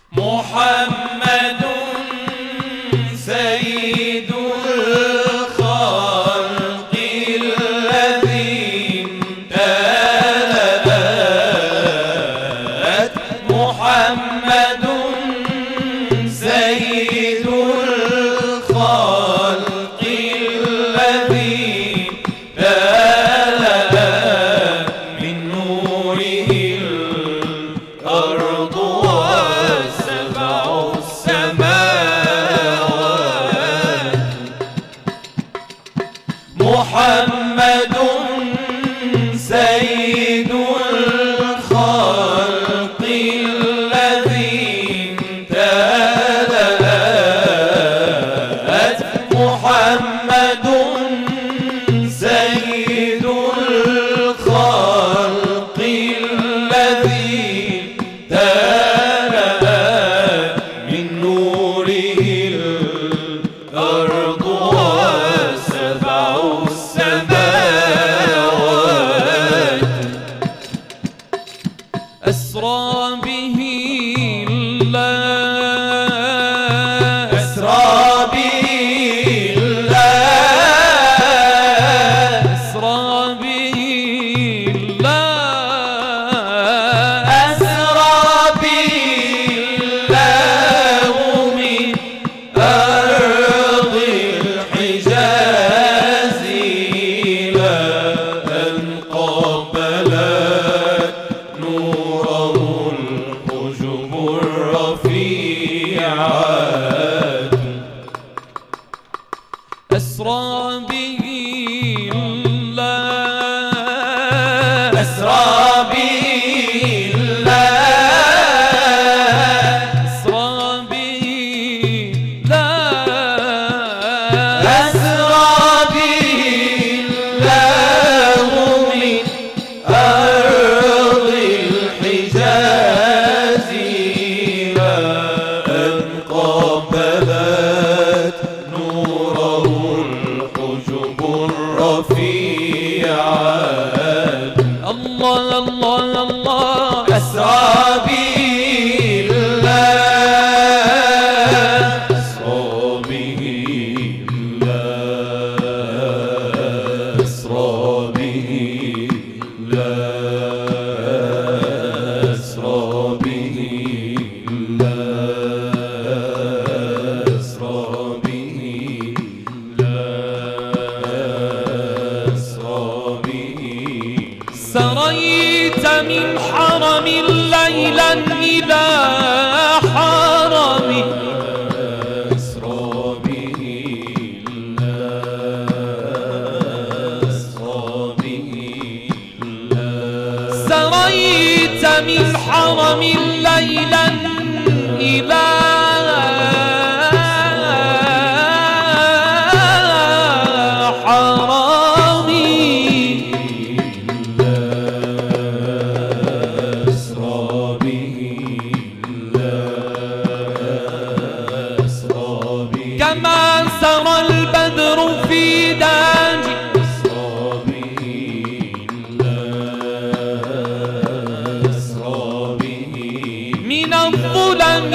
محمد سيد الخلق الذي امتلأت محمد سيد الخلق الذي امتلأت من نوره الأرض وسبع السماوات محمد سيد الخلق الذي امتلأت محمد سيد الخلق الذي امتلأت من نوره الأرض وسبع السماوات أسرى به الله أسرى به الله أسرى به الله أسرى به الله من أرض الحجاز إلى أن قبلت نوره الحجب الرفيعات أسرى به الله أسرى به الله أسرى به الله أسرى به الله من أرض الحجاز إلى أن قبلت نوره الحجب الرفيعات الله الله الله أسرى به الله أسرى به الله أسرى به الله أسرى به الله أسرى به الله أسرى به سريت من حرم ليلا إلى حرم أسرى به الله أسرى به الله سريت من حرم ليلا إلى كما سرى البدر في داجي أسرى به الله أسرى به من الظلم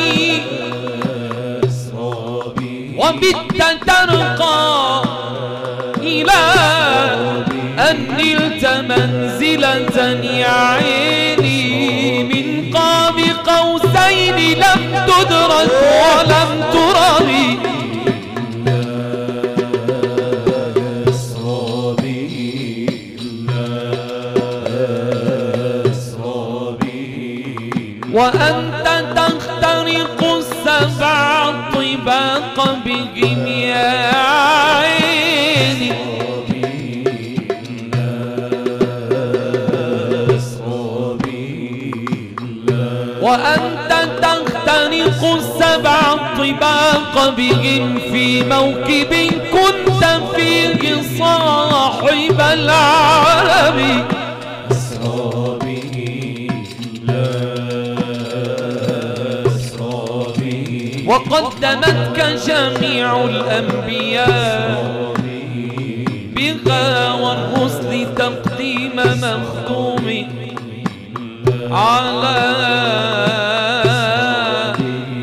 أسرى به وبت ترقى إلى أن نلت منزلة يا عيني من قاب قوسين لم تدرك ولم ترمي وأنت تخترق السبع طباق بهم يا عيني وأنت تخترق السبع طباق بهم في موكب كنت فيه صاحب العالم وقدمتك جميع الأنبياء بها والرسل تقديم مختوم على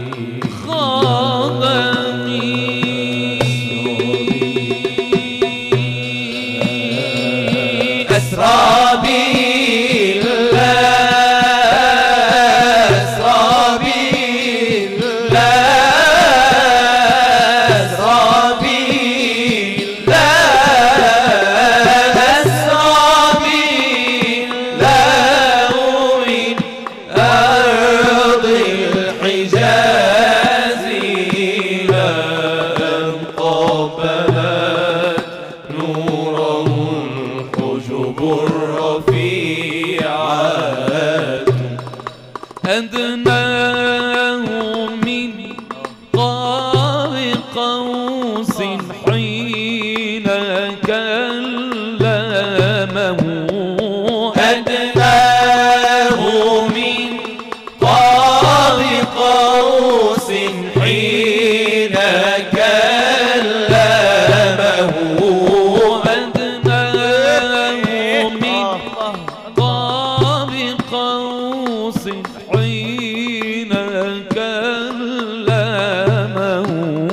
أدناه من قاب قوس حين كلمه أدناه من قاب قوس حين كلمه أدناه من قاب قوس حين كلمه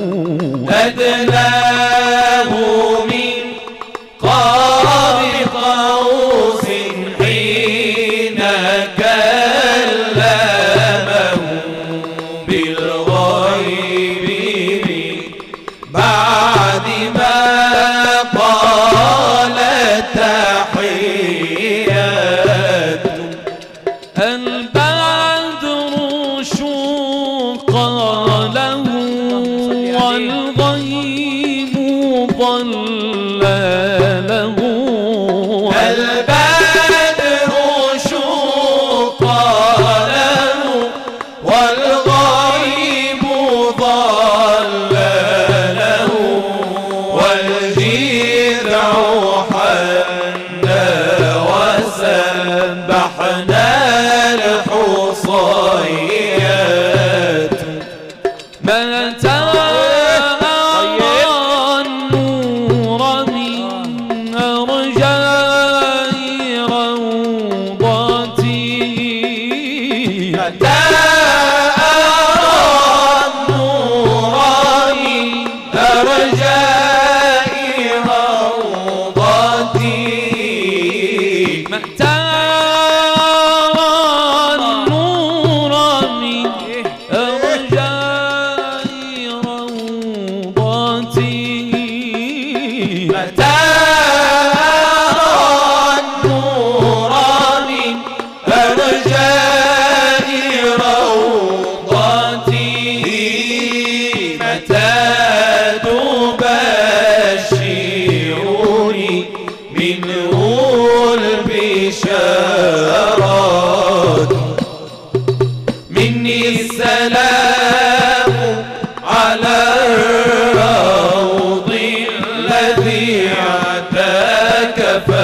أدناه من قاب قوس حين كلمه بالغيب بعد ما قال تحيات البدر شق له والغيب ضلله البدر شق له والغيب ضلله والجذع حنى وسبحنا الحصيات متى النور من أرجاء روضتي متى النور من أرجاء روضتي متى النور من أرجاء روضتي متى النور من أرجاء روضتي متى تبشرني منه البشارات مني السلام على الروض الذي اعتاك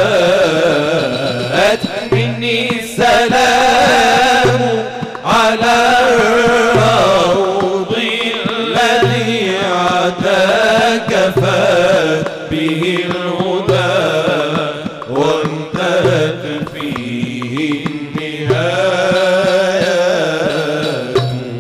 فات مني السلام على الروض الذي اعتاك فات به الهدى وانتهت فيه النهايات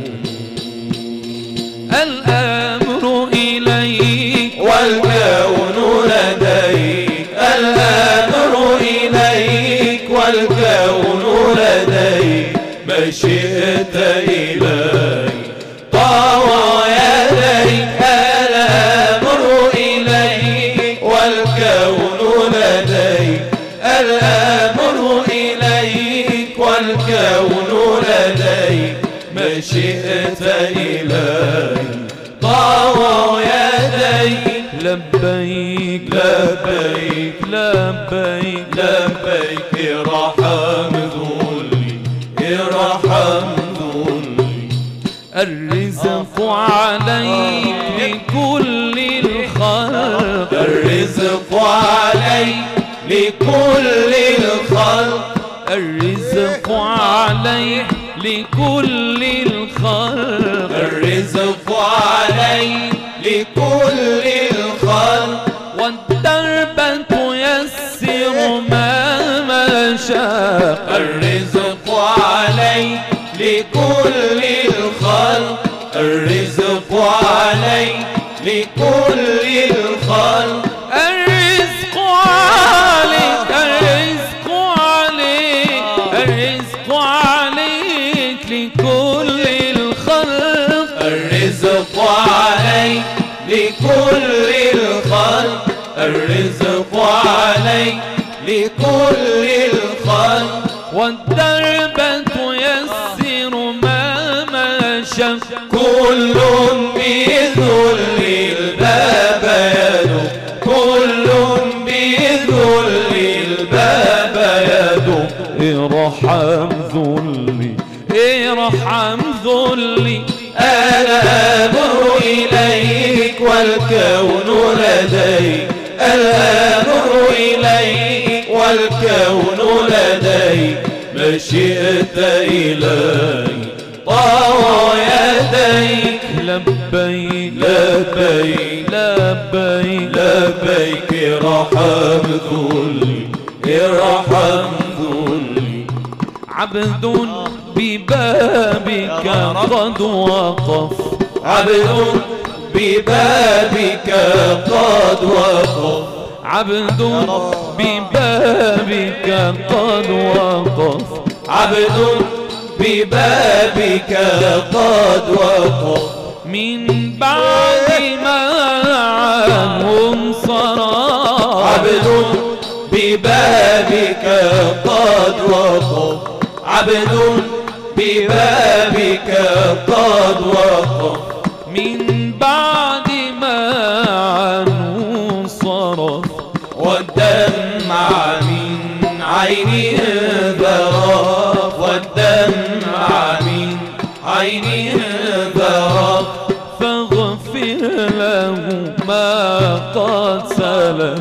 الأمر إليك والكون لديك الأمر إليك والكون لديك ما شئت إليك طوى يديك الأمر إليك والكون لديك الأمر إليك والكون لديك ما شئت إليك طوى يديك لبيك لبيك لبيك لبيك ارحم ذلي ارحم ذلي الرزق عليك لكل الخلق الرزق عليك لكل الخلق الرزق عليك لكل الخلق الرزق عليك لكل الخلق والدرب تيسر ما شاء الرزق عليك لكل الخلق الرزق عليك لكل الخلق الرزق عليك الرزق عليك الرزق عليك لكل الخلق الرزق عليك لكل الخلق الرزق عليك لكل الخلق والدرب تيسر ما شاء كل بذل الباب يدق كل بذل الباب يدق ارحم ذلي ارحم ذلي. الأمر إليك والكون لديك، الأمر إليك والكون لديك، ما شئت إلي طوى يديك. لبيك لبيك لبيك لبيك ارحم ذلي، ارحم ذلي. عبد ببابك قد وقف، عبد ببابك قد وقف، عبد ببابك قد وقف، عبد ببابك قد وقف. من بعد ما عنه انصرف، عبد ببابك قد وقف، عبد ببابك قد وقف. من بعد ما عنه انصرف، والدمع من عينه ذرف، والدمع من عينه ذرف. فاغفر له ما قد سلف،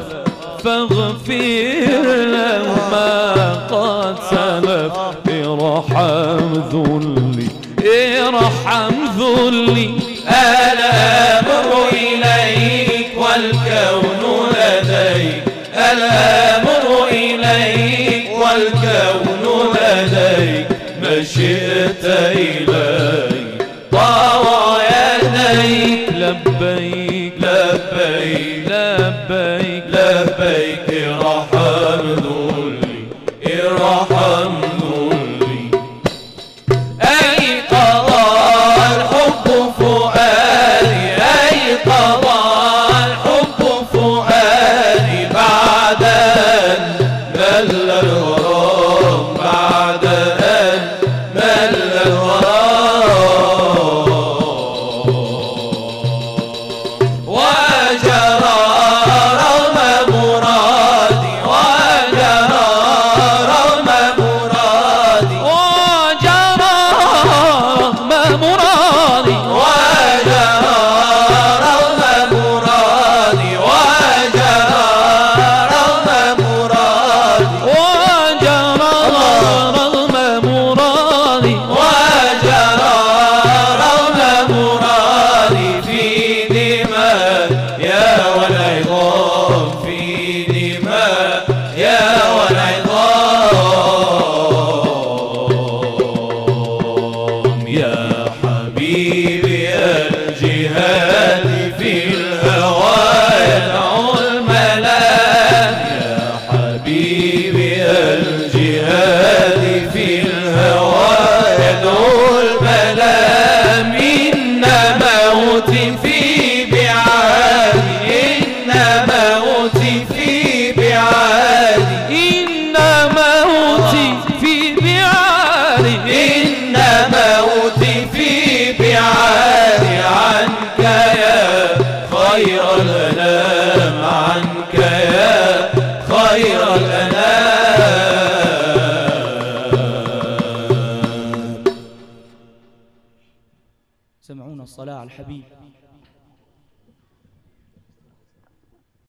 فاغفر له ما قد سلف. ارحم ذلي ارحم ذلي. الأمر إليك والكون لديك، الأمر إليك والكون لديك، ما شئت إلي طوى يديك. لبيك لبيك لبيك لبيك ارحم ذلي، ارحم ذلي. أيقظ الحب فؤادي، أيقظ الحب فؤادي، بعد أن مل الغرام، بعد أن مل الغرام. وجرى رغم مرادي، وجرى رغم مرادي، وجرى رغم مرادي، وجرى رغم مرادي، وجرى رغم مرادي، وجرى رغم مرادي، وجرى رغم مرادي. في دماء يا والعظام، في دماء يا والعظام. يا حبيبي الجهاد في الهوى يدعو الملام، يا حبيبي الجهاد في الهوى يدعو الملام. إن موتي في بعادي، إن موتي في بعادي، إن موتي في بعادي، إن موتي في بعادي. عنك يا خير الأنام، عنك يا خير الأنام. سمعونا الصلاة على الحبيب.